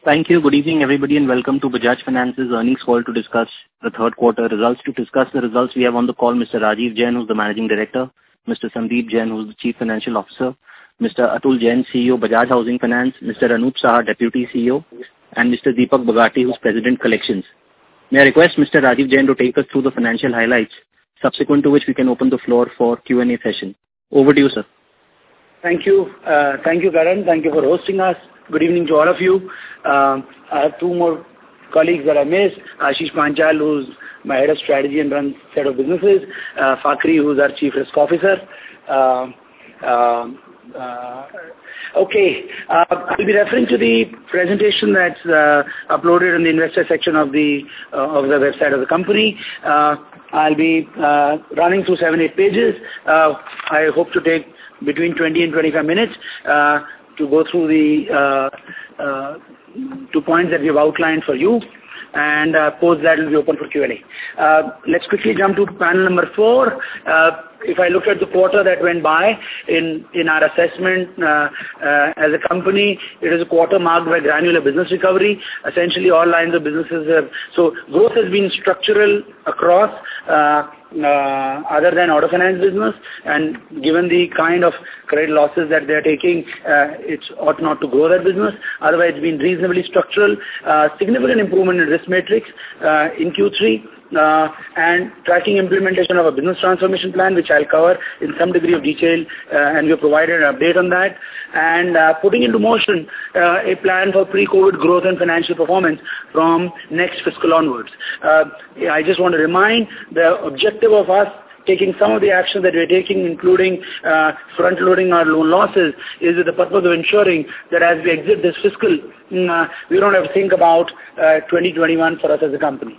Thank you. Good evening, everybody, and welcome to Bajaj Finance's earnings call to discuss the third quarter results. To discuss the results, we have on the call Mr. Rajeev Jain, who's the Managing Director, Mr. Sandeep Jain, who's the Chief Financial Officer, Mr. Atul Jain, CEO, Bajaj Housing Finance, Mr. Anup Saha, Deputy CEO, and Mr. Deepak Bagati, who's President Collections. May I request Mr. Rajeev Jain to take us through the financial highlights, subsequent to which we can open the floor for Q&A session. Over to you, sir. Thank you. Thank you, Karan. Thank you for hosting us. Good evening to all of you. I have two more colleagues that I missed. Ashish Panchal, who's my head of strategy and runs set of businesses. Fakhri, who's our chief risk officer. Okay. I'll be referring to the presentation that's uploaded in the investor section of the website of the company. I'll be running through 7-8 pages. I hope to take between 20 and 25 minutes to go through the 2 points that we have outlined for you, and post that will be open for Q&A. Let's quickly jump to panel number 4. If I look at the quarter that went by, in our assessment as a company, it is a quarter marked by granular business recovery. Essentially, all lines of businesses have. So growth has been structural across, other than auto finance business, and given the kind of credit losses that they're taking, it ought not to grow that business. Otherwise, it's been reasonably structural. Significant improvement in risk matrix in Q3. And tracking implementation of a business transformation plan, which I'll cover in some degree of detail, and we have provided an update on that, and putting into motion a plan for pre-COVID growth and financial performance from next fiscal onwards. I just want to remind the objective of us taking some of the actions that we're taking, including front-loading our loan losses, is with the purpose of ensuring that as we exit this fiscal, we don't have to think about 2021 for us as a company.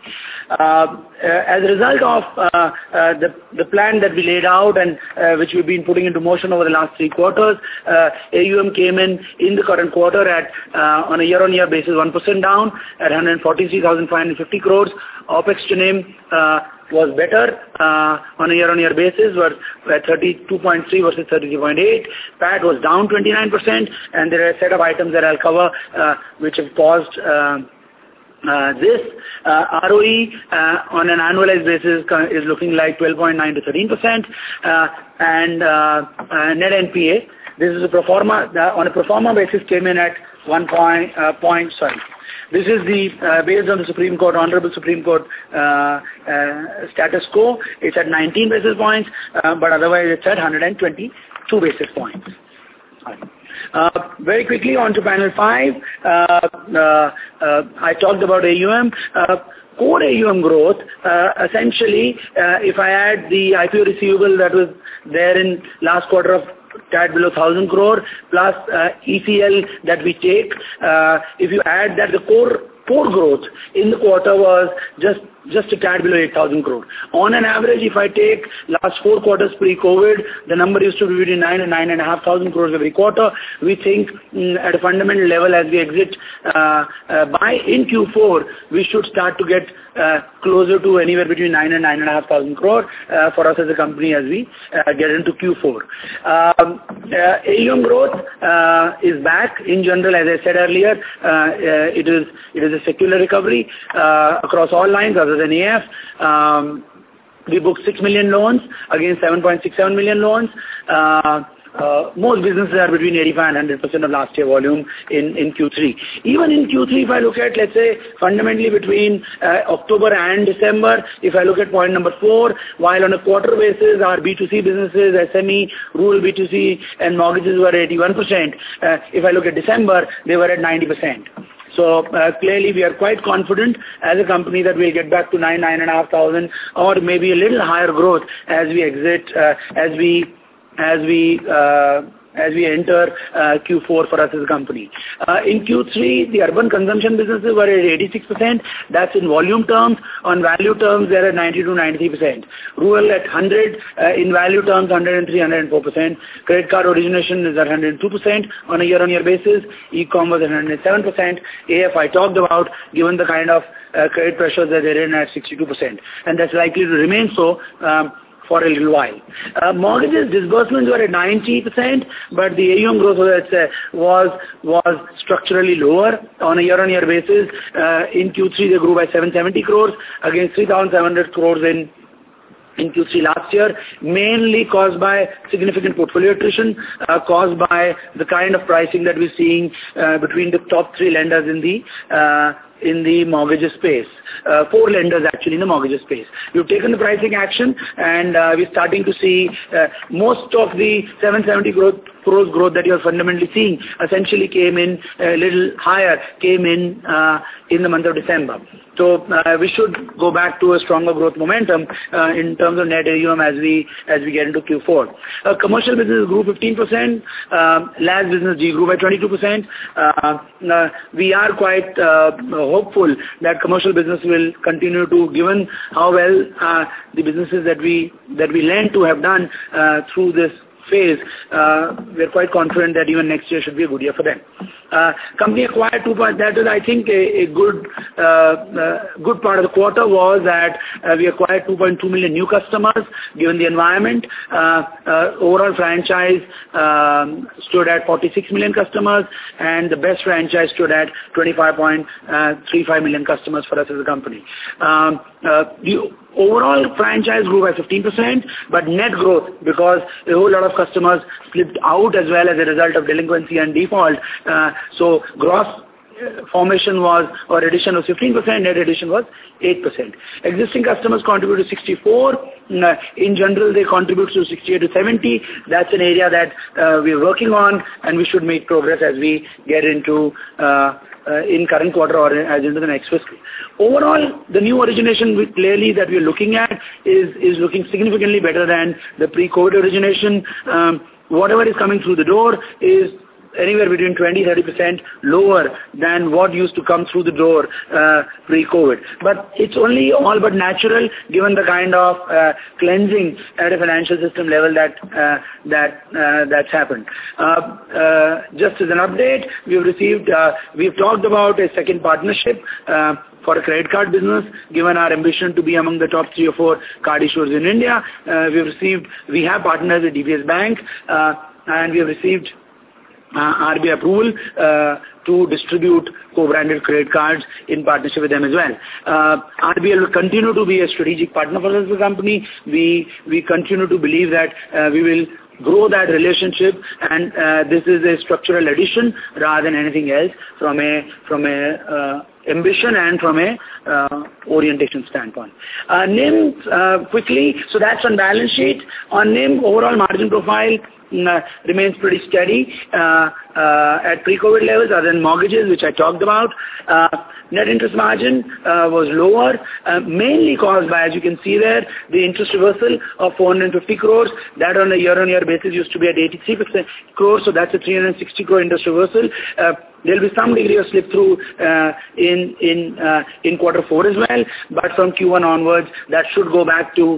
As a result of the plan that we laid out and which we've been putting into motion over the last 3 quarters, AUM came in the current quarter at on a year-on-year basis 1% down at 143,550 crores. OPEX to NIM was better on a year-on-year basis, were at 32.3 versus 33.8. PAT was down 29%, and there are a set of items that I'll cover which have caused this. ROE on an annualized basis is looking like 12.9 to 13%, and net NPA. This is a pro forma. On a pro forma basis, came in at 1 point. This is the based on the Supreme Court, Honorable Supreme Court status quo. It's at 19 basis points, but otherwise it's at 122 basis points. Very quickly on to panel 5. I talked about AUM. Core AUM growth, essentially, if I add the IPO receivable that was there in last quarter of tad below 1,000 crore plus ECL that we take, if you add that, the core growth in the quarter was just a tad below 8,000 crore. On an average, if I take last 4 quarters pre-COVID, the number used to be between 9 and 9,500 crores every quarter. We think at a fundamental level, as we exit by in Q4, we should start to get closer to anywhere between 9 and 9,500 crore for us as a company as we get into Q4. AUM growth is back in general, as I said earlier. It is a secular recovery across all lines other than AF. We booked 6 million loans against 7.67 million loans. Most businesses are between 85 and 100% of last year volume in Q3. Even in Q3, if I look at, let's say, fundamentally between October and December, if I look at point number 4, while on a quarter basis, our B2C businesses, SME, rural B2C, and mortgages were 81%, if I look at December, they were at 90%. So clearly, we are quite confident as a company that we'll get back to 9,500, or maybe a little higher growth as we exit, as we enter Q4 for us as a company. In Q3, the urban consumption businesses were at 86%. That's in volume terms. On value terms, they're at 90 to 93%. Rural at 100, in value terms, 103, 104%. Credit card origination is at 102% on a year-on-year basis. E-com was at 107%. AF I talked about, given the kind of credit pressures that they're in, at 62%. And that's likely to remain so for a little while. Mortgages disbursements were at 90%, but the AUM growth was structurally lower on a year-on-year basis. In Q3, they grew by 770 crores against 3,700 crores in Q3 last year, mainly caused by significant portfolio attrition, caused by the kind of pricing that we're seeing between the top three lenders in the mortgages space. Four lenders actually in the mortgages space. We've taken the pricing action, and we're starting to see most of the 770 crores growth that you're fundamentally seeing essentially came in a little higher, came in the month of December. So we should go back to a stronger growth momentum in terms of net AUM as we get into Q4. Commercial business grew 15%. LAS business grew by 22%. We are quite hopeful that commercial business will continue to, given how well the businesses that we lend to have done through this phase, we're quite confident that even next year should be a good year for them. Company acquired that is, I think, a good part of the quarter was that we acquired 2.2 million new customers given the environment. Overall franchise stood at 46 million customers, and the best franchise stood at 25.35 million customers for us as a company. The overall franchise grew by 15%, but net growth, because a whole lot of customers slipped out as well as a result of delinquency and default. So gross formation was, or addition was 15%, net addition was 8%. Existing customers contribute to 64. In general, they contribute to 68 to 70. That's an area that we're working on, and we should make progress as we get into in current quarter or as into the next fiscal. Overall, the new origination clearly that we're looking at is looking significantly better than the pre-COVID origination. Whatever is coming through the door is anywhere between 20-30% lower than what used to come through the door pre-COVID. But it's only all but natural given the kind of cleansing at a financial system level that's happened. Just as an update, we've talked about a second partnership for a credit card business, given our ambition to be among the top 3 or 4 card issuers in India. We have partners with DBS Bank, and we have received RBI approval to distribute co-branded credit cards in partnership with them as well. RBI will continue to be a strategic partner for us as a company. We continue to believe that we will grow that relationship, and this is a structural addition rather than anything else from a ambition and from a orientation standpoint. NIM quickly, so that's on balance sheet. On NIM, overall margin profile remains pretty steady at pre-COVID levels other than mortgages, which I talked about. Net interest margin was lower, mainly caused by, as you can see there, the interest reversal of 450 crores. That on a year-on-year basis used to be at 83% crores, so that's a 360 crore interest reversal. There will be some degree of slip through in quarter 4 as well, but from Q1 onwards, that should go back to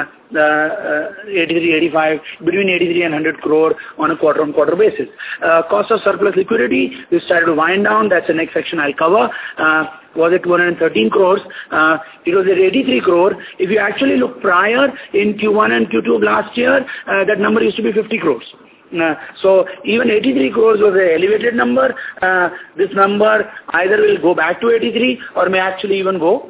85, between 83 and 100 crore on a quarter-on-quarter basis. Cost of surplus liquidity, we started to wind down. That's the next section I'll cover. Was at 213 crores. It was at 83 crore. If you actually look prior in Q1 and Q2 of last year, that number used to be 50 crores. So even 83 crores was an elevated number. This number either will go back to 83 or may actually even go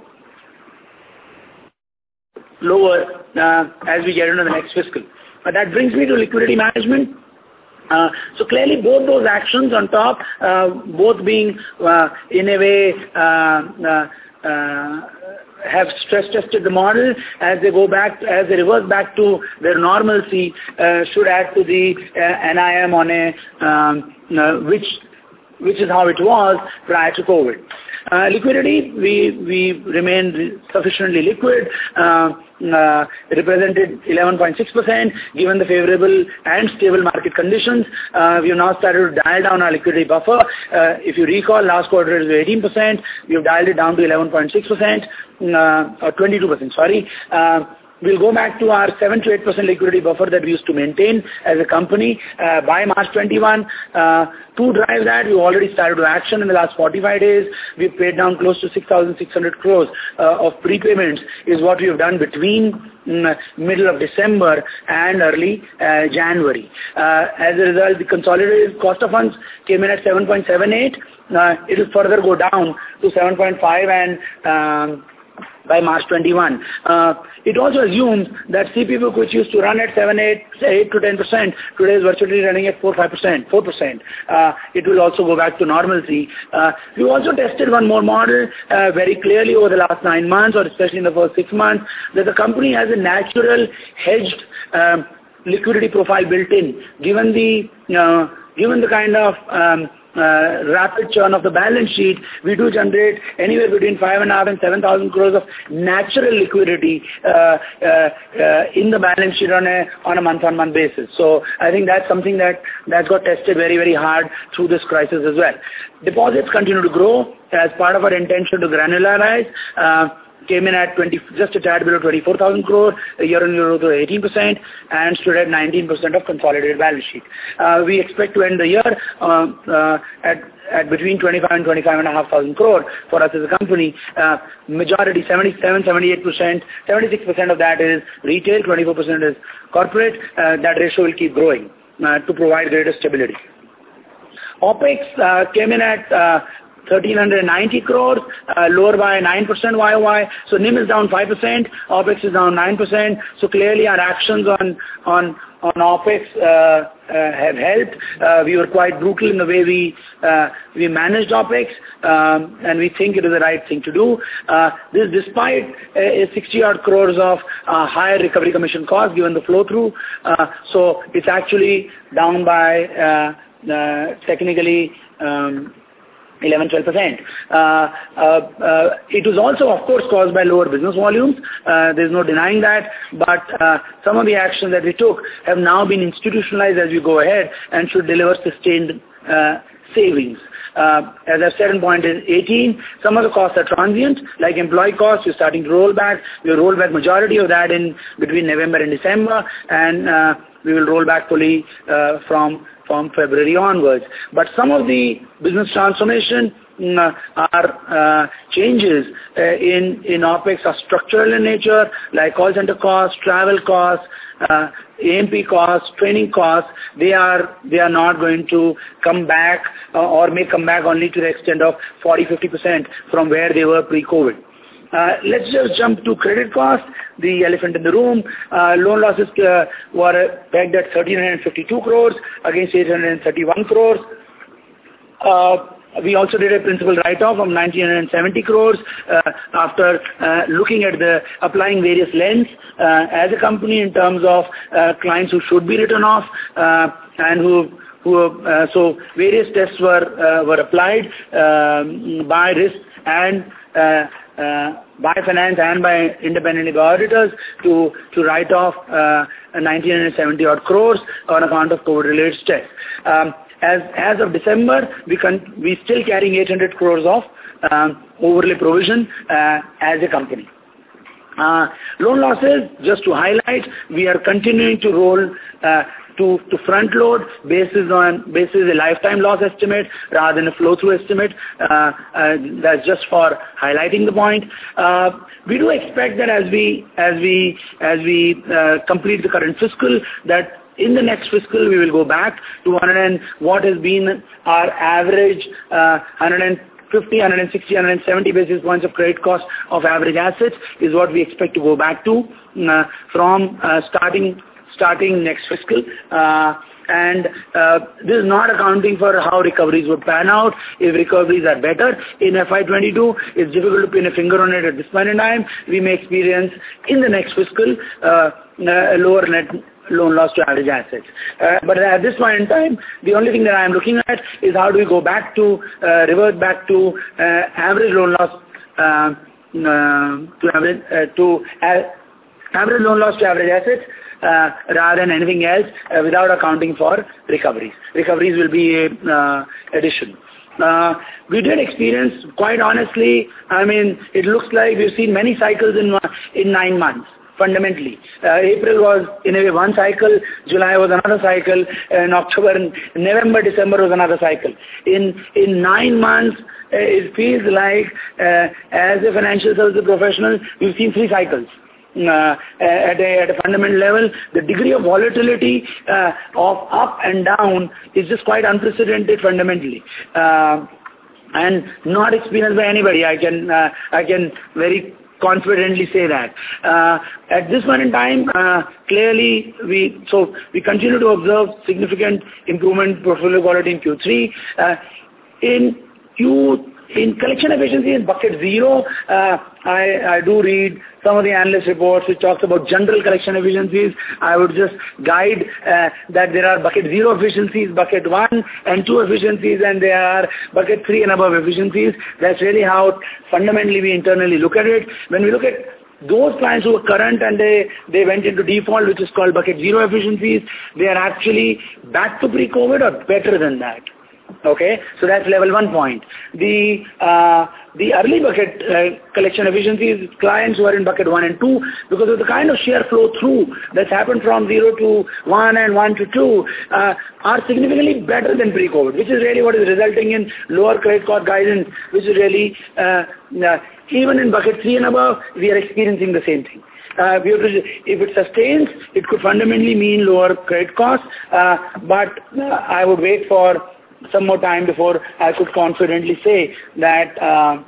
lower as we get into the next fiscal. That brings me to liquidity management. So clearly both those actions on top, both being in a way have stress tested the model as they revert back to their normalcy, should add to the NIM on a which is how it was prior to COVID. Liquidity, we remained sufficiently liquid, represented 11.6% given the favorable and stable market conditions. We have now started to dial down our liquidity buffer. If you recall, last quarter it was 18%. We have dialed it down to 11.6%, or 22%, sorry. We'll go back to our 7 to 8% liquidity buffer that we used to maintain as a company by March 21. To drive that, we already started to action in the last 45 days. We've paid down close to 6,600 crores of prepayments is what we have done between middle of December and early January. As a result, the consolidated cost of funds came in at 7.78. It will further go down to 7.5 and by March 21. It also assumes that CP book, which used to run at 8 to 10%, today is virtually running at 4%. It will also go back to normalcy. We also tested one more model very clearly over the last 9 months, or especially in the first 6 months, that the company has a natural hedged liquidity profile built in. Given the kind of rapid churn of the balance sheet, we do generate anywhere between 5,500 and 7,000 crores of natural liquidity in the balance sheet on a month-on-month basis. So I think that's something that's got tested very, very hard through this crisis as well. Deposits continue to grow as part of our intention to granularize. Came in at just a tad below 24,000 crore, a year-on-year growth of 18%, and stood at 19% of consolidated balance sheet. We expect to end the year at between 25 and 25,500 crore for us as a company. Majority, 77, 78%, 76% of that is retail, 24% is corporate. That ratio will keep growing to provide greater stability. OPEX came in at 1,390 crores, lower by 9% YOY. So NIM is down 5%, OPEX is down 9%. So clearly our actions on OPEX have helped. We were quite brutal in the way we managed OPEX, and we think it is the right thing to do. This despite 60-odd crores of higher recovery commission costs given the flow-through. So it's actually down by technically 11-12%. It was also, of course, caused by lower business volumes. There's no denying that. But some of the actions that we took have now been institutionalized as we go ahead and should deliver sustained savings. As I've said in point 18, some of the costs are transient, like employee costs. We're starting to roll back. We'll roll back majority of that in between November and December, and we will roll back fully from February onwards. But some of the business transformation are changes in OPEX are structural in nature, like call center costs, travel costs, AMP costs, training costs. They are not going to come back or may come back only to the extent of 40-50% from where they were pre-COVID. Let's just jump to credit costs, the elephant in the room. Loan losses were pegged at 1,352 crores against 831 crores. We also did a principal write-off of 1,970 crores after looking at applying various lens as a company in terms of clients who should be written off and so various tests were applied by risk and by finance and by independently by auditors to write off 1,970 odd crores on account of COVID-related stress. As of December, we still carrying 800 crores of overlay provision as a company. Loan losses, just to highlight, we are continuing to roll to front load basis a lifetime loss estimate rather than a flow-through estimate. That's just for highlighting the point. We do expect that as we complete the current fiscal, that in the next fiscal we will go back to what has been our average 150, 160, 170 basis points of credit cost of average assets is what we expect to go back to from starting next fiscal. And this is not accounting for how recoveries would pan out. If recoveries are better in FY22, it's difficult to pin a finger on it at this point in time. We may experience in the next fiscal a lower net loan loss to average assets. But at this point in time, the only thing that I am looking at is how do we go back to, revert back to average loan loss average loan loss to average assets rather than anything else without accounting for recoveries. Recoveries will be a addition. We did experience, quite honestly, I mean, it looks like we've seen many cycles in 9 months. fundamentally. April was in a way one cycle, July was another cycle, and October, November, December was another cycle. In 9 months, it feels like as a financial services professional, we've seen 3 cycles. At a fundamental level, the degree of volatility of up and down is just quite unprecedented fundamentally. And not experienced by anybody. I can very confidently say that. At this point in time, clearly we continue to observe significant improvement portfolio quality in Q3. In collection efficiency in bucket 0, I do read some of the analyst reports which talks about general collection efficiencies. I would just guide that there are bucket 0 efficiencies, bucket 1 and 2 efficiencies, and there are bucket 3 and above efficiencies. That's really how fundamentally we internally look at it. When we look at those clients who are current and they went into default, which is called bucket 0 efficiencies, they are actually back to pre-COVID or better than that. Okay, so that's level 1 point. The early bucket collection efficiencies, clients who are in bucket 1 and 2, because of the kind of sheer flow through that's happened from 0 to 1 and 1 to 2, are significantly better than pre-COVID, which is really what is resulting in lower credit cost guidance, which is really, even in bucket 3 and above, we are experiencing the same thing. If it sustains, it could fundamentally mean lower credit costs, but I would wait for some more time before I could confidently say that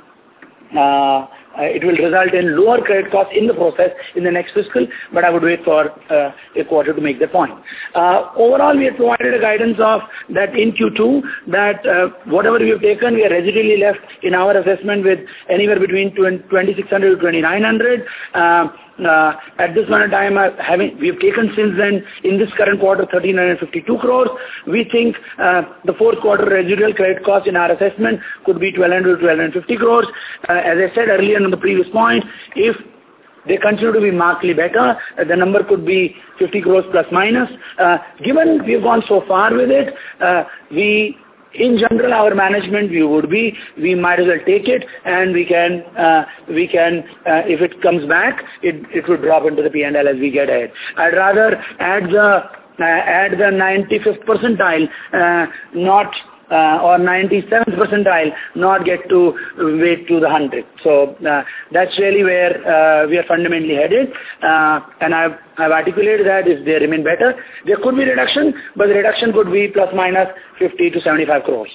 it will result in lower credit costs in the process in the next fiscal, but I would wait for a quarter to make the point. Overall, we have provided a guidance of that in Q2, that whatever we have taken, we are residually left in our assessment with anywhere between 2,600 to 2,900. At this point in time, we have taken since then, in this current quarter, 1,352 crores. We think the fourth quarter residual credit cost in our assessment could be 1,200 to 1,250 crores. As I said earlier on the previous point, if they continue to be markedly better, the number could be 50 crores plus minus. Given we have gone so far with it, in general, our management view would be we might as well take it, and we can if it comes back, it would drop into the P&L as we get ahead. I'd rather add the 95th percentile, or 97th percentile, not get to wait to the 100th. So that's really where we are fundamentally headed, and I've articulated that if they remain better, there could be reduction, but the reduction could be plus minus 50 to 75 crores.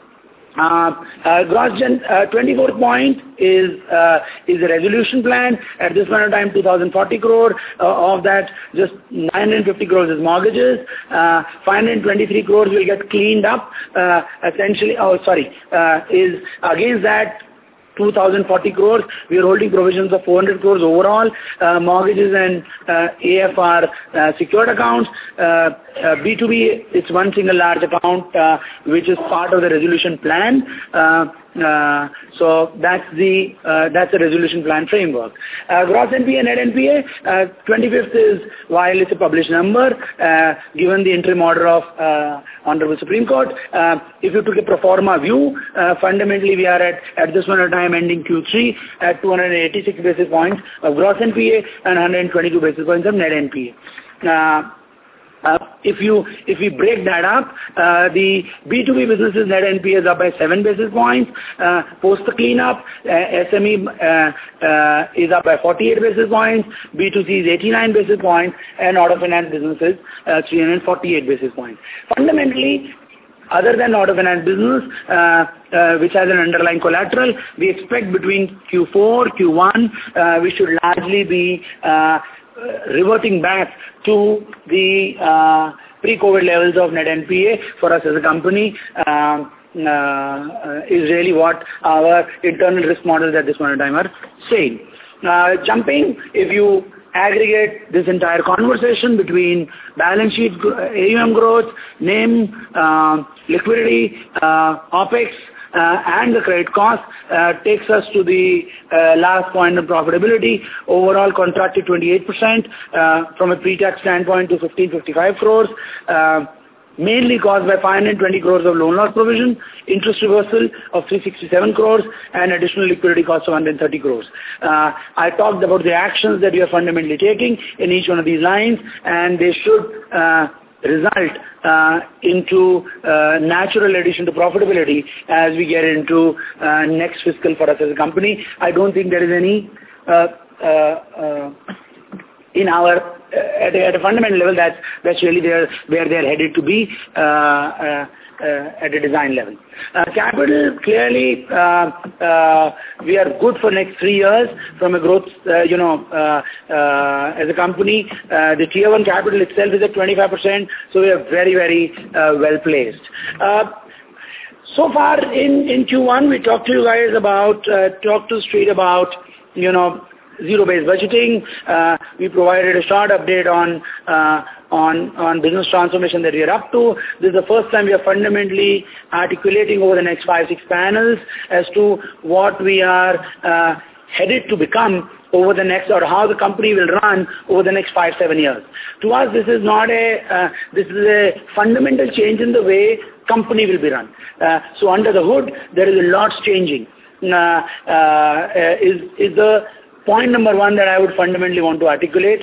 Gross Gen 24th point is the resolution plan. At this point of time, 2,040 crore. Of that, just 950 crores is mortgages. 523 crores will get cleaned up. Is against that 2,040 crores. We are holding provisions of 400 crores overall. Mortgages and AF are secured accounts. B2B, it's one single large account which is part of the resolution plan. So that's the resolution plan framework. Gross NPA, net NPA, 25th is, while it's a published number, given the interim order of Honorable Supreme Court, if you took a pro forma view, fundamentally we are at this one time ending Q3 at 286 basis points of gross NPA and 122 basis points of net NPA. If we break that up, the B2B businesses net NPA is up by 7 basis points. Post the cleanup, SME is up by 48 basis points. B2C is 89 basis points, and auto finance businesses 348 basis points. Fundamentally, other than auto finance business, which has an underlying collateral, we expect between Q4, Q1, we should largely be reverting back to the pre-COVID levels of net NPA for us as a company, is really what our internal risk models at this point in time are saying. Jumping, if you aggregate this entire conversation between balance sheet, AUM growth, NIM, liquidity, OPEX, and the credit cost, takes us to the last point of profitability. Overall contracted 28% from a pre-tax standpoint to 1555 crores. mainly caused by 520 crores of loan loss provision, interest reversal of 367 crores, and additional liquidity costs of 130 crores. I talked about the actions that we are fundamentally taking in each one of these lines, and they should result into natural addition to profitability as we get into next fiscal for us as a company. I don't think there is any in our at a fundamental level that's really where they're headed to be at a design level. Capital, clearly we are good for next 3 years from a growth, as a company. The tier 1 capital itself is at 25%, so we are very, very well placed. So far in Q1, we talked to you guys about, talked to the street about, zero-based budgeting. We provided a short update on business transformation that we are up to. This is the first time we are fundamentally articulating over the next 5-6 panels as to what we are headed to become over the next, or how the company will run over the next 5-7 years. To us, this is not this is a fundamental change in the way company will be run. So under the hood, there is a lot changing. Is the point number one that I would fundamentally want to articulate.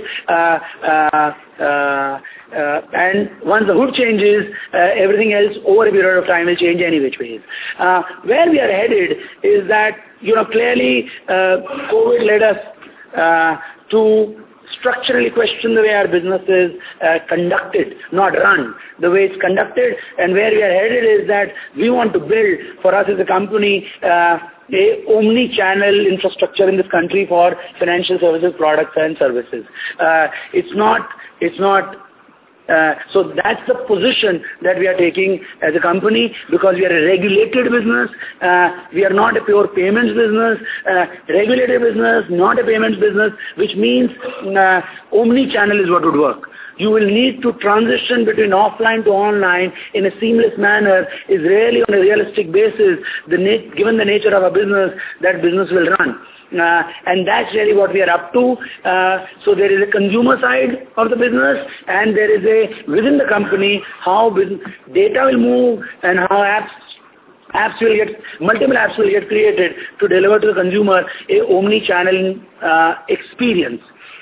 And once the hood changes, everything else over a period of time will change any which ways. Where we are headed is that, clearly COVID led us to structurally question the way our business is conducted, not run, the way it's conducted. And where we are headed is that we want to build, for us as a company, a omni-channel infrastructure in this country for financial services, products and services. So that's the position that we are taking as a company, because we are a regulated business. We are not a pure payments business. Regulated business, not a payments business, which means omni-channel is what would work. You will need to transition between offline to online in a seamless manner is really on a realistic basis, given the nature of our business, that business will run. And that's really what we are up to. So there is a consumer side of the business, and there is within the company, how data will move and how multiple apps will get created to deliver to the consumer a omni-channel experience.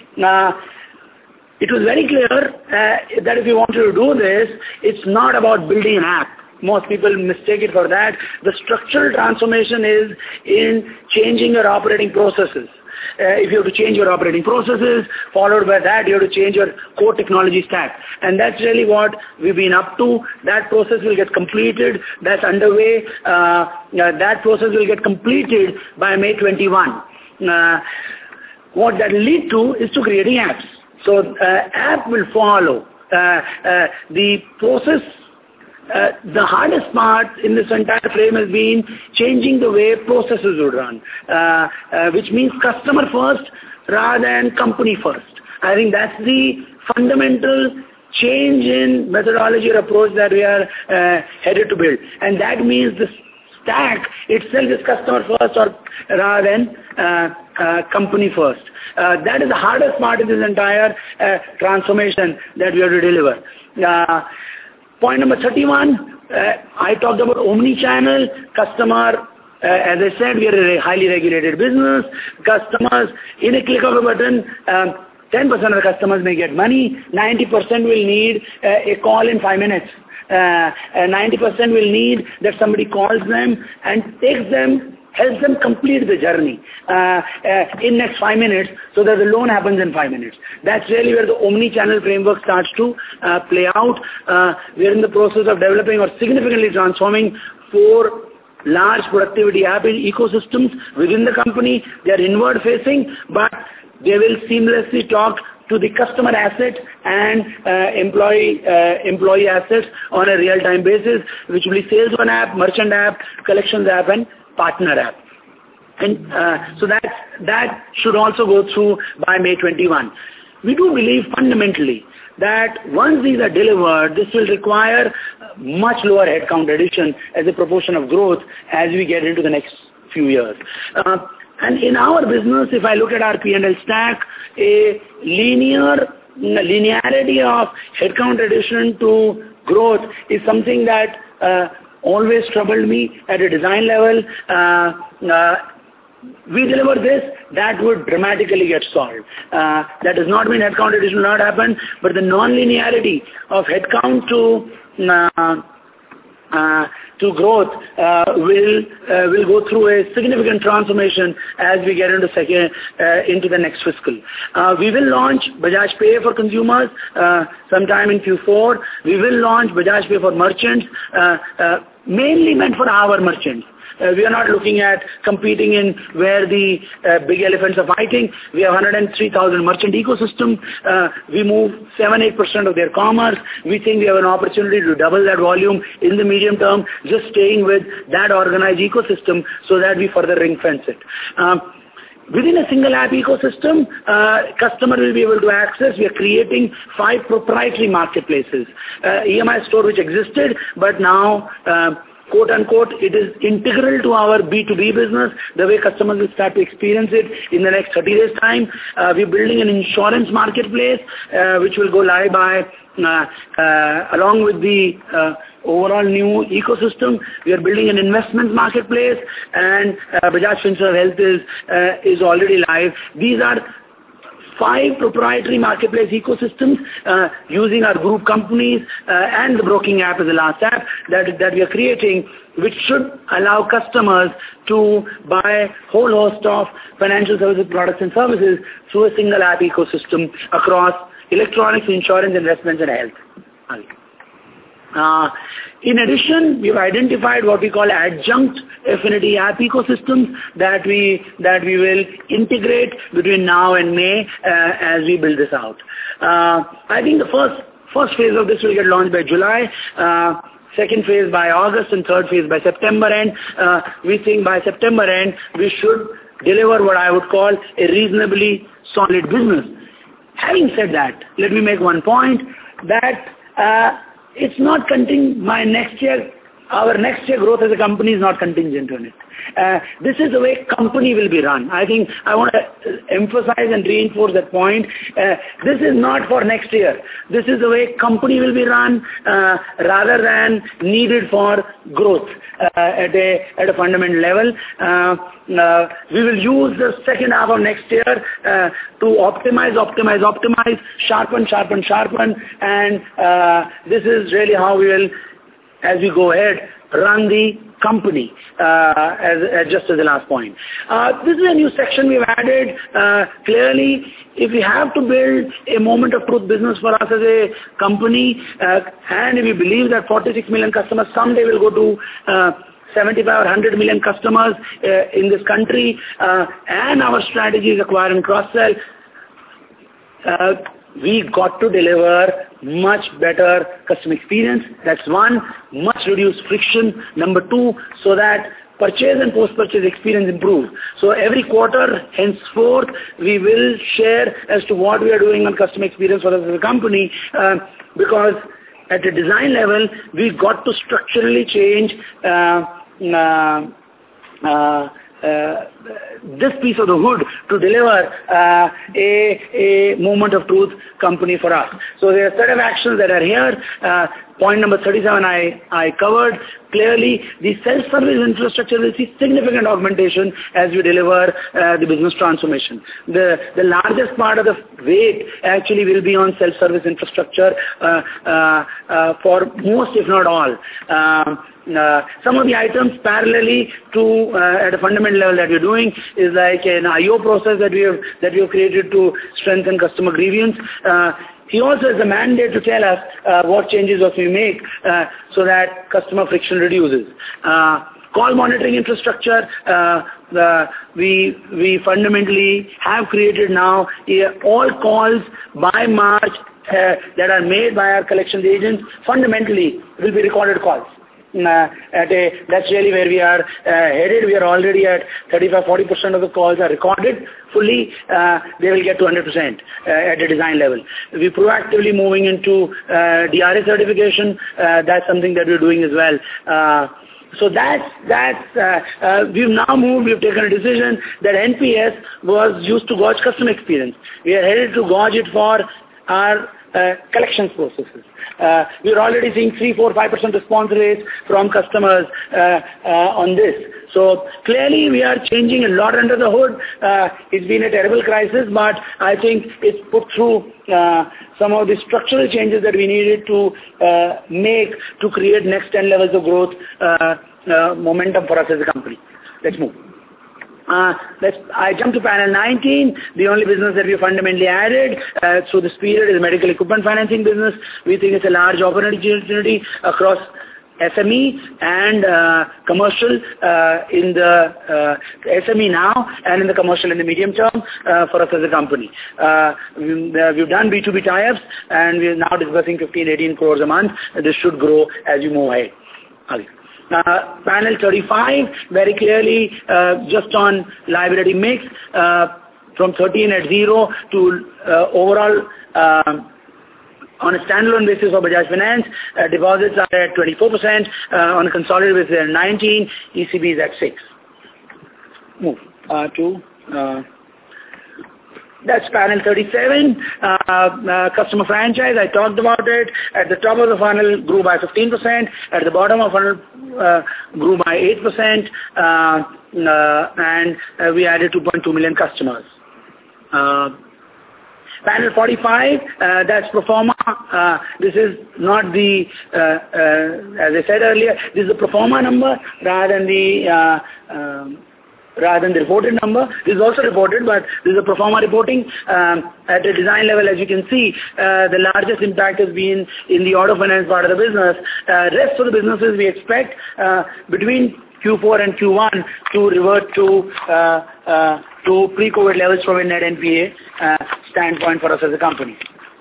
It was very clear that if you wanted to do this, it's not about building an app. Most people mistake it for that. The structural transformation is in changing your operating processes. If you have to change your operating processes, followed by that, you have to change your core technology stack. And that's really what we've been up to. That process will get completed. That's underway. That process will get completed by May 21. What that will lead to is to creating apps. So app will follow. The process, the hardest part in this entire frame has been changing the way processes would run, which means customer first rather than company first. I think that's the fundamental change in methodology or approach that we are headed to build. And that means the stack itself is customer first or rather than company first. That is the hardest part in this entire transformation that we have to deliver. Point number 31, I talked about omni-channel. Customer, as I said, we are a highly regulated business. Customers, in a click of a button, 10% of the customers may get money, 90% will need a call in 5 minutes. 90% will need that somebody calls them and helps them complete the journey in next 5 minutes, so that the loan happens in 5 minutes. That's really where the omni-channel framework starts to play out. We are in the process of developing or significantly transforming 4 large productivity app ecosystems within the company. They are inward facing, but they will seamlessly talk to the customer asset and employee assets on a real-time basis, which will be sales one app, merchant app, collections app, and partner app. And so that should also go through by May 21. We do believe fundamentally that once these are delivered, this will require much lower headcount addition as a proportion of growth as we get into the next few years. And in our business, if I look at our P&L stack, a linearity of headcount addition to growth is something that always troubled me at a design level. We deliver this, that would dramatically get solved. That does not mean headcount addition will not happen, but the non-linearity of headcount to growth will go through a significant transformation as we get into the next fiscal. We will launch Bajaj Pay for consumers sometime in Q4. We will launch Bajaj Pay for merchants, mainly meant for our merchants. We are not looking at competing in where the big elephants are fighting. We have 103,000 merchant ecosystem. We move 7-8% of their commerce. We think we have an opportunity to double that volume in the medium term, just staying with that organized ecosystem so that we further ring fence it. Within a single app ecosystem, customer will be able to access. We are creating 5 proprietary marketplaces. EMI Store, which existed, but now quote unquote, it is integral to our B2B business, the way customers will start to experience it in the next 30 days time. We're building an insurance marketplace, which will go live by, along with the overall new ecosystem. We are building an investment marketplace, and Bajaj Finserv Health is already live. These are 5 proprietary marketplace ecosystems using our group companies and the broking app as the last app that we are creating, which should allow customers to buy whole host of financial services products and services through a single app ecosystem across electronics, insurance, investments, and health. In addition, we've identified what we call adjunct affinity app ecosystems that we will integrate between now and May as we build this out. I think the first phase of this will get launched by July, second phase by August, and third phase by September end. We think by September end we should deliver what I would call a reasonably solid business. Having said that, let me make one point that it's not contingent. Our next year growth as a company is not contingent on it. This is the way company will be run. I think I want to emphasize and reinforce that point. This is not for next year. This is the way company will be run rather than needed for growth at a fundamental level. We will use the second half of next year to optimize, sharpen, and this is really how we will, as we go ahead, run the company just as the last point. This is a new section we've added. Clearly, if we have to build a moment of truth business for us as a company, and if we believe that 46 million customers someday will go to 75 or 100 million customers in this country, and our strategy is acquire and cross-sell, we got to deliver much better customer experience. That's one. Much reduced friction. Number 2, so that purchase and post-purchase experience improve. So every quarter, henceforth, we will share as to what we are doing on customer experience for us as a company, because at the design level, we got to structurally change this piece of the hood to deliver a moment of truth company for us. So there are a set of actions that are here. Point number 37 I covered. Clearly, the self-service infrastructure will see significant augmentation as we deliver the business transformation. The largest part of the weight actually will be on self-service infrastructure for most, if not all. Some of the items parallelly to at a fundamental level that we're doing is like an IO process that we have created to strengthen customer grievance. He also has a mandate to tell us what changes we make so that customer friction reduces. Call monitoring infrastructure, we fundamentally have created now all calls by March that are made by our collections agents fundamentally will be recorded calls. That's really where we are headed. We are already at 35-40% of the calls are recorded fully. They will get to 100% at the design level. We're proactively moving into DRA certification. That's something that we're doing as well. So we've now moved, we've taken a decision that NPS was used to gauge customer experience. We are headed to gauge it for our collections processes. We're already seeing 3, 4, 5% response rates from customers on this. So clearly we are changing a lot under the hood. It's been a terrible crisis, but I think it's put through some of the structural changes that we needed to make to create next 10 levels of growth momentum for us as a company. Let's move. I jump to panel 19. The only business that we fundamentally added through this period is medical equipment financing business. We think it's a large opportunity across SME and commercial in the SME now and in the commercial in the medium term for us as a company. We've done B2B tie-ups and we're now disbursing 15-18 crores a month. This should grow as you move ahead. Okay. Panel 35, very clearly just on liability mix from 13 at 0 to overall on a standalone basis for Bajaj Finance, deposits are at 24%, on a consolidated basis at 19, ECB is at 6. Move to that's panel 37, customer franchise, I talked about it. At the top of the funnel grew by 15%, at the bottom of the funnel grew by 8%, and we added 2.2 million customers. Panel 45, that's pro forma. This is not the, as I said earlier, this is the pro forma number rather than the reported number. This is also reported, but this is a pro forma reporting. At the design level, as you can see, the largest impact has been in the auto finance part of the business. Rest of the businesses we expect between Q4 and Q1 to revert to pre-COVID levels from a net NPA standpoint for us as a company.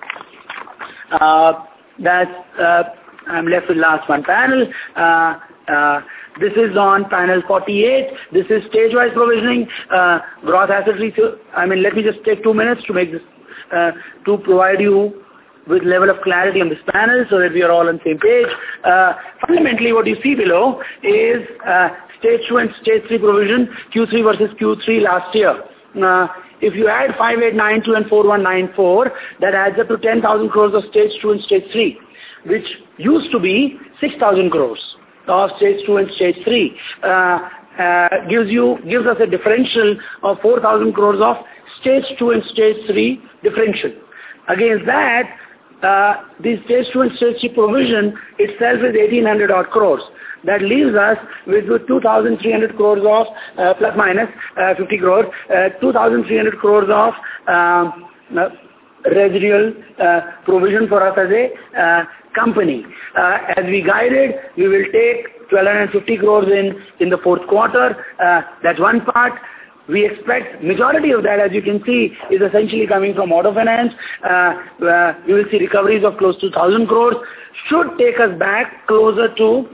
I'm left with last one panel. This is on panel 48. This is stage-wise provisioning, gross asset ratio. Let me just take 2 minutes to make this, to provide you with level of clarity on this panel so that we are all on the same page. Fundamentally, what you see below is stage 2 and stage 3 provision, Q3 versus Q3 last year. If you add 5892 and 4194, that adds up to 10,000 crores of stage 2 and stage 3, which used to be 6,000 crores of stage 2 and stage 3. Gives us a differential of 4,000 crores of stage 2 and stage 3 differential. Against that, the stage 2 and stage 3 provision itself is 1,800 odd crores. That leaves us with 2,300 crores of, plus minus 50 crores, 2,300 crores of residual provision for us as a company. As we guided, we will take 1,250 crores in the fourth quarter. That's one part. We expect majority of that, as you can see, is essentially coming from auto finance. We will see recoveries of close to 1,000 crores. Should take us back closer to,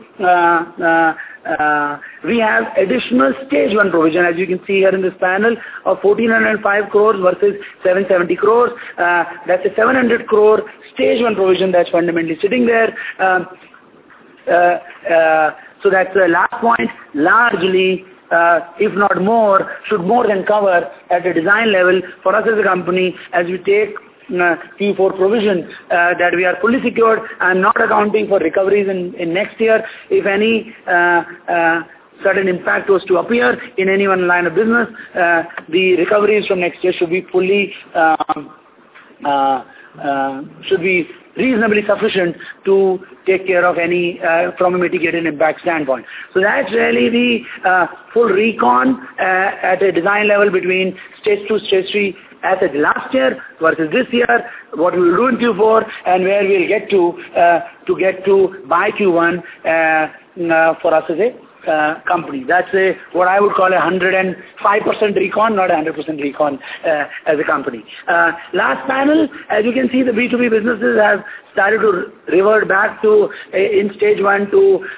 we have additional stage 1 provision, as you can see here in this panel, of 1,405 crores versus 770 crores. That's a 700 crore stage 1 provision that's fundamentally sitting there. So that's the last point. Largely, if not more, should more than cover at a design level for us as a company as we take Q4 provision that we are fully secured and not accounting for recoveries in next year. If any sudden impact was to appear in any one line of business, the recoveries from next year should be fully should be reasonably sufficient to take care of any from a mitigated impact standpoint. So that's really the full recon at a design level between stage 2, stage 3 assets last year versus this year, what we will do in Q4 and where we'll get to by Q1 for us as a company. That's what I would call a 105% recon, not a 100% recon as a company. Last panel, as you can see, the B2B businesses have started to revert back to in stage 1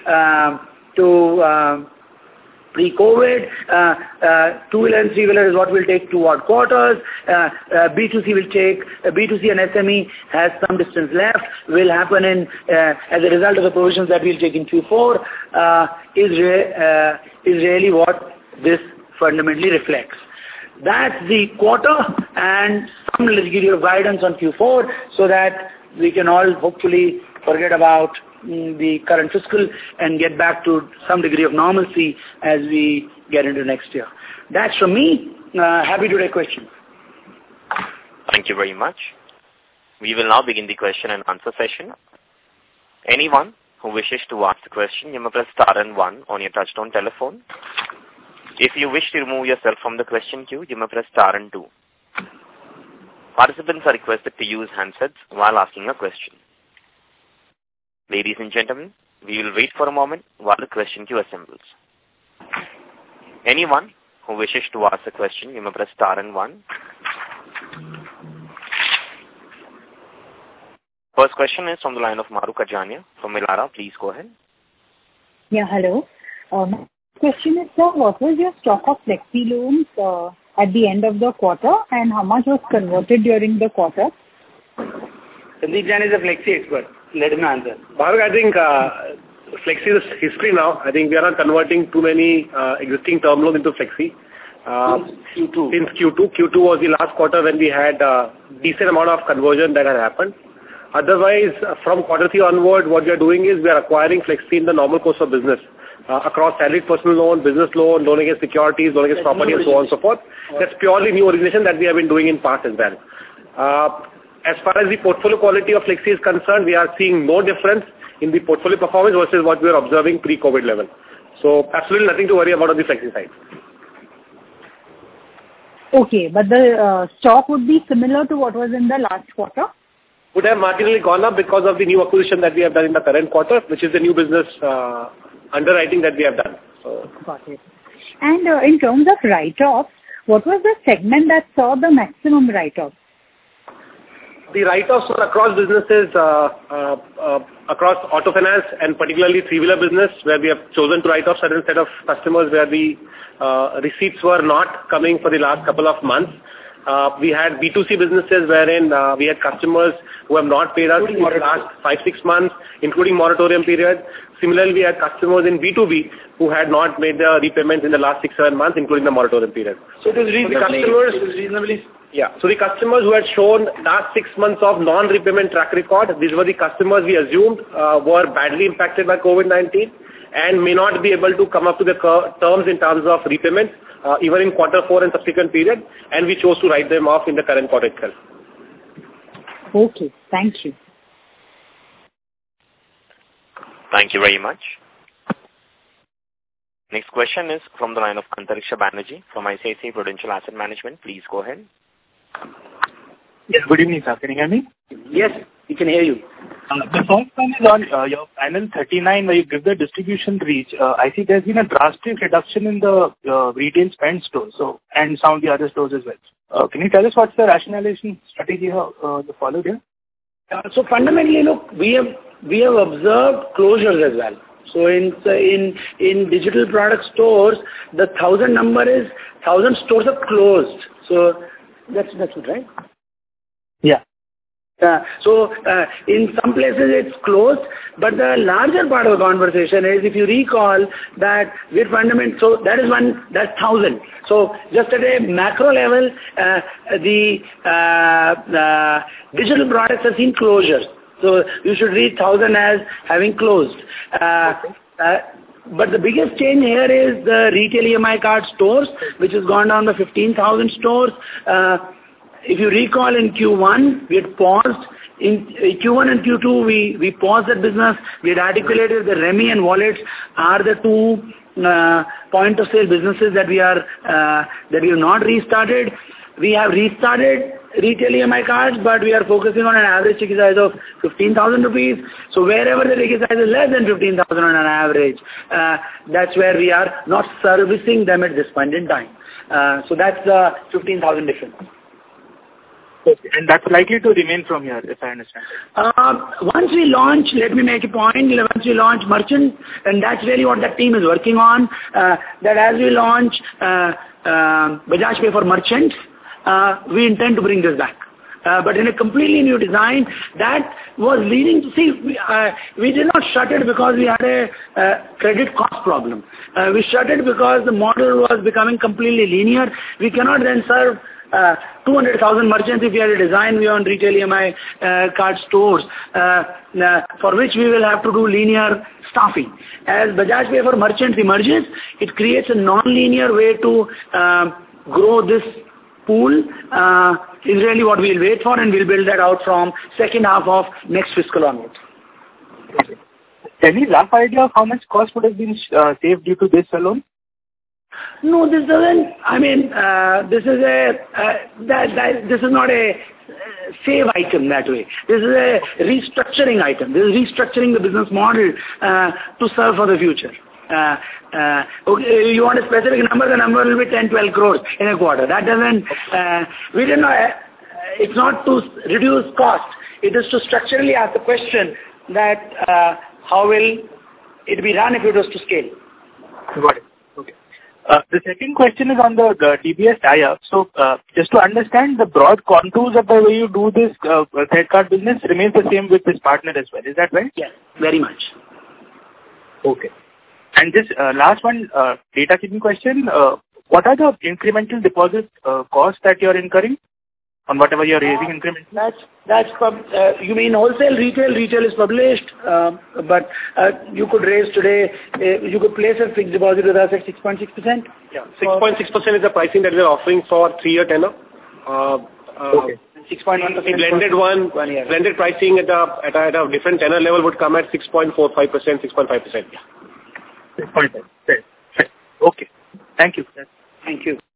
to pre-COVID. Two-wheeler and three-wheeler is what will take 2 odd quarters. B2C and SME has some distance left. Will happen in as a result of the provisions that we'll take in Q4. Is really what this fundamentally reflects. That's the quarter and some little guidance on Q4 so that we can all hopefully forget about the current fiscal and get back to some degree of normalcy as we get into next year. That's from me. Happy to take questions. Thank you very much. We will now begin the question and answer session. Anyone who wishes to ask a question, you may press star and 1 on your touchtone telephone. If you wish to remove yourself from the question queue, you may press star and 2. Participants are requested to use handsets while asking a question. Ladies and gentlemen, we will wait for a moment while the question queue assembles. Anyone who wishes to ask a question, you may press star and 1. First question is from the line of Mahrukh Adajania from Elara. Please go ahead. Yeah, hello. My question is, sir, what was your stock of flexi loans at the end of the quarter and how much was converted during the quarter? Sandeep Jain is a flexi expert. Let him answer. Mahrukh, I think flexi is history now. I think we are not converting too many existing term loans into flexi. Q2. Since Q2. Q2 was the last quarter when we had a decent amount of conversion that had happened. Otherwise, from quarter 3 onward, what we are doing is we are acquiring flexi in the normal course of business across salaried personal loan, business loan, loan against securities, loan against property, and so on and so forth. That's purely new origination that we have been doing in past as well. As far as the portfolio quality of flexi is concerned, we are seeing no difference in the portfolio performance versus what we were observing pre-COVID level. So absolutely nothing to worry about on the flexi side. Okay, but the stock would be similar to what was in the last quarter? Would have marginally gone up because of the new acquisition that we have done in the current quarter, which is the new business underwriting that we have done. So. Got it. And in terms of write-offs, what was the segment that saw the maximum write-offs? The write-offs were across businesses, across auto finance and particularly three-wheeler business, where we have chosen to write off certain set of customers where the receipts were not coming for the last couple of months. We had B2C businesses wherein we had customers who have not paid us in the last 5-6 months, including moratorium period. Similarly, we had customers in B2B who had not made the repayments in the last 6-7 months, including the moratorium period. So it was reasonably... Yeah. So the customers who had shown last 6 months of non-repayment track record, these were the customers we assumed were badly impacted by COVID-19 and may not be able to come up to the terms in terms of repayment, even in quarter 4 and subsequent period, and we chose to write them off in the current quarter itself. Okay, thank you. Thank you very much. Next question is from the line of Antariksha Banerjee from ICICI Prudential Asset Management. Please go ahead. Yes, good evening, sir. Can you hear me? Yes, we can hear you. The first one is on your panel 39 where you give the distribution reach. I see there's been a drastic reduction in the retail spend stores and some of the other stores as well. Can you tell us what's the rationalization strategy you followed here? So fundamentally, look, we have observed closures as well. So in digital product stores, the 1,000 number is 1,000 stores are closed. So that's it, right? Yeah. So in some places it's closed, but the larger part of the conversation is, if you recall, that we're fundamental. So that's 1,000. So just at a macro level, the digital products have seen closures. So you should read 1,000 as having closed. But the biggest change here is the retail EMI card stores, which has gone down to 15,000 stores. If you recall, in Q1, we had paused. In Q1 and Q2, we paused that business. We had articulated the Remi and wallets are the two point-of-sale businesses that we have not restarted. We have restarted retail EMI cards, but we are focusing on an average ticket size of 15,000 rupees. So wherever the ticket size is less than 15,000 on an average, that's where we are not servicing them at this point in time. So that's the 15,000 difference. Okay. And that's likely to remain from here, if I understand. Once we launch, let me make a point, once we launch merchant, and that's really what that team is working on, that as we launch Bajaj Pay for merchants, we intend to bring this back. But in a completely new design, that was leading to, we did not shut it because we had a credit cost problem. We shut it because the model was becoming completely linear. We cannot then serve 200,000 merchants if we had a design view on retail EMI card stores, for which we will have to do linear staffing. As Bajaj Pay for Merchants emerges, it creates a non-linear way to grow this pool, is really what we'll wait for, and we'll build that out from second half of next fiscal onwards. Okay. Any rough idea of how much cost would have been saved due to this alone? No, this doesn't. I mean, this is this is not a save item that way. This is a restructuring item. This is restructuring the business model to serve for the future. Okay, you want a specific number? The number will be 10-12 crores in a quarter. That doesn't. We didn't know. It's not to reduce cost. It is to structurally ask the question that how will it be run if it was to scale. Got it. Okay. The second question is on the DBS tie-up. So, just to understand the broad contours of the way you do this credit card business remains the same with this partner as well. Is that right? Yes, very much. Okay. And this last one, data keeping question. What are the incremental deposit costs that you're incurring on whatever you're raising incrementally? That's you mean wholesale, retail? Retail is published, but you could raise today, you could place a fixed deposit with us at 6.6%. Yeah, 6.6% is the pricing that we're offering for 3-year tenor. Okay. 6.1%. Blended blended pricing at a different tenor level would come at 6.45%, 6.5%. Yeah. 6.5%. Okay. Thank you. Thank you.